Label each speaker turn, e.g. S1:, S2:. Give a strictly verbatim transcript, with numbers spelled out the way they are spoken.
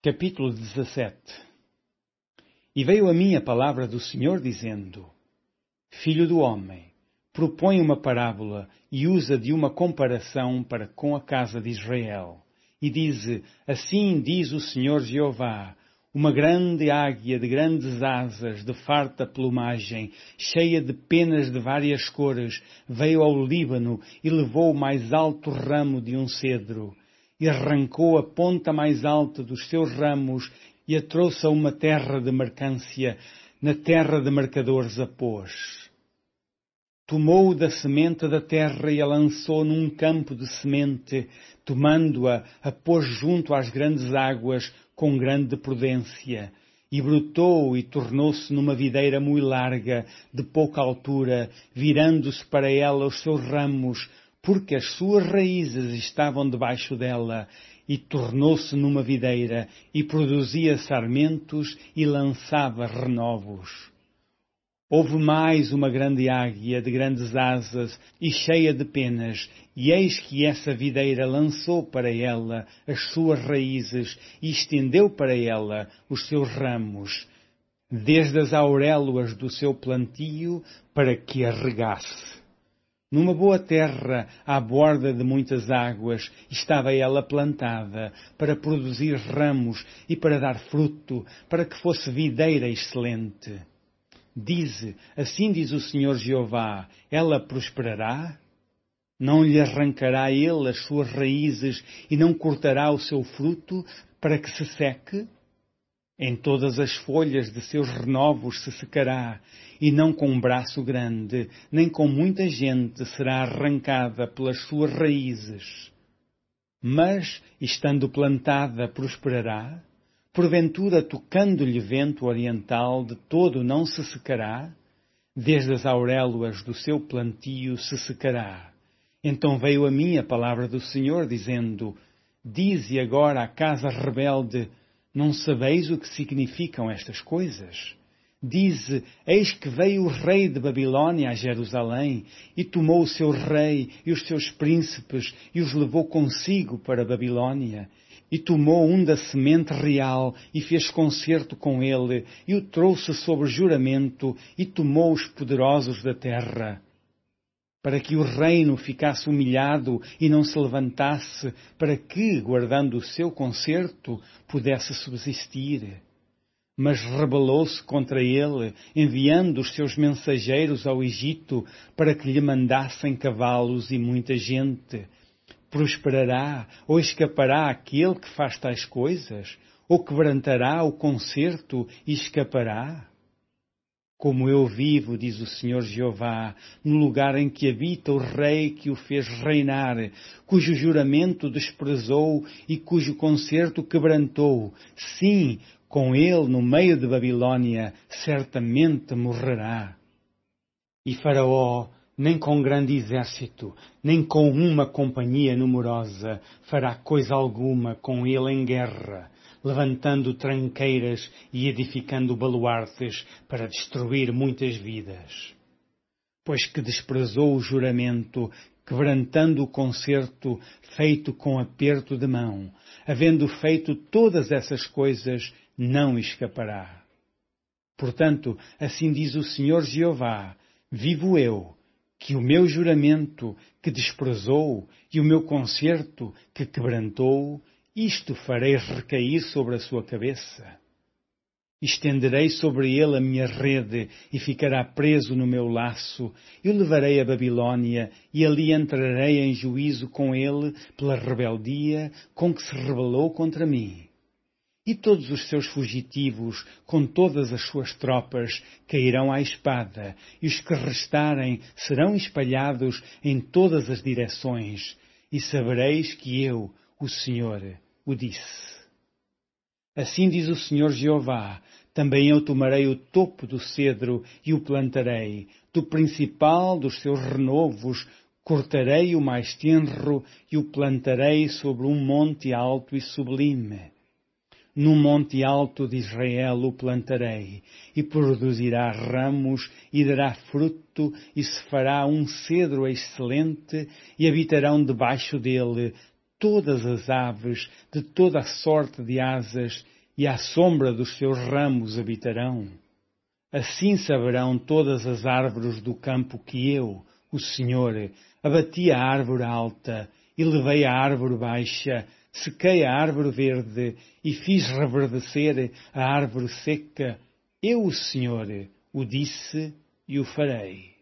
S1: Capítulo dezassete. E veio a mim a palavra do Senhor, dizendo: Filho do homem, propõe uma parábola e usa de uma comparação para com a casa de Israel. E diz: Assim diz o Senhor Jeová, uma grande águia de grandes asas, de farta plumagem, cheia de penas de várias cores, veio ao Líbano e levou o mais alto ramo de um cedro, e arrancou a ponta mais alta dos seus ramos e a trouxe a uma terra de mercância, na terra de mercadores a pôs. Tomou-o da semente da terra e a lançou num campo de semente, tomando-a, a pôs junto às grandes águas com grande prudência, e brotou e tornou-se numa videira muito larga, de pouca altura, virando-se para ela os seus ramos, porque as suas raízes estavam debaixo dela, e tornou-se numa videira, e produzia sarmentos e lançava renovos. Houve mais uma grande águia de grandes asas e cheia de penas, e eis que essa videira lançou para ela as suas raízes e estendeu para ela os seus ramos, desde as auréolas do seu plantio, para que a regasse. Numa boa terra, à borda de muitas águas, estava ela plantada, para produzir ramos e para dar fruto, para que fosse videira excelente. Dize, assim diz o Senhor Jeová, ela prosperará? Não lhe arrancará ele as suas raízes e não cortará o seu fruto para que se seque? Em todas as folhas de seus renovos se secará, e não com um braço grande, nem com muita gente será arrancada pelas suas raízes. Mas, estando plantada, prosperará? Porventura, tocando-lhe vento oriental, de todo não se secará? Desde as auréolas do seu plantio se secará. Então veio a mim a palavra do Senhor, dizendo: Dize agora à casa rebelde: Não sabeis o que significam estas coisas? Dize: Eis que veio o rei de Babilônia a Jerusalém, e tomou o seu rei e os seus príncipes, e os levou consigo para a Babilônia. E tomou um da semente real, e fez concerto com ele, e o trouxe sobre juramento, e tomou os poderosos da terra, para que o reino ficasse humilhado e não se levantasse, para que, guardando o seu concerto, pudesse subsistir. Mas rebelou-se contra ele, enviando os seus mensageiros ao Egito, para que lhe mandassem cavalos e muita gente. Prosperará ou escapará aquele que faz tais coisas? Ou quebrantará o concerto e escapará? Como eu vivo, diz o Senhor Jeová, no lugar em que habita o rei que o fez reinar, cujo juramento desprezou e cujo concerto quebrantou, sim, com ele no meio de Babilônia, certamente morrerá. E Faraó, nem com grande exército, nem com uma companhia numerosa, fará coisa alguma com ele em guerra, levantando tranqueiras e edificando baluartes para destruir muitas vidas. Pois que desprezou o juramento, quebrantando o concerto feito com aperto de mão, havendo feito todas essas coisas, não escapará. Portanto, assim diz o Senhor Jeová, vivo eu, que o meu juramento que desprezou e o meu concerto que quebrantou, isto farei recair sobre a sua cabeça. Estenderei sobre ele a minha rede e ficará preso no meu laço. Eu levarei a Babilônia e ali entrarei em juízo com ele pela rebeldia com que se rebelou contra mim. E todos os seus fugitivos, com todas as suas tropas, cairão à espada, e os que restarem serão espalhados em todas as direções, e sabereis que eu, o Senhor, o disse. Assim diz o Senhor Jeová, também eu tomarei o topo do cedro e o plantarei, do principal dos seus renovos, cortarei o mais tenro e o plantarei sobre um monte alto e sublime. Num monte alto de Israel o plantarei, e produzirá ramos, e dará fruto, e se fará um cedro excelente, e habitarão debaixo dele todas as aves de toda a sorte de asas, e à sombra dos seus ramos habitarão. Assim saberão todas as árvores do campo que eu, o Senhor, abati a árvore alta e levei a árvore baixa, sequei a árvore verde e fiz reverdecer a árvore seca. Eu, o Senhor, o disse e o farei.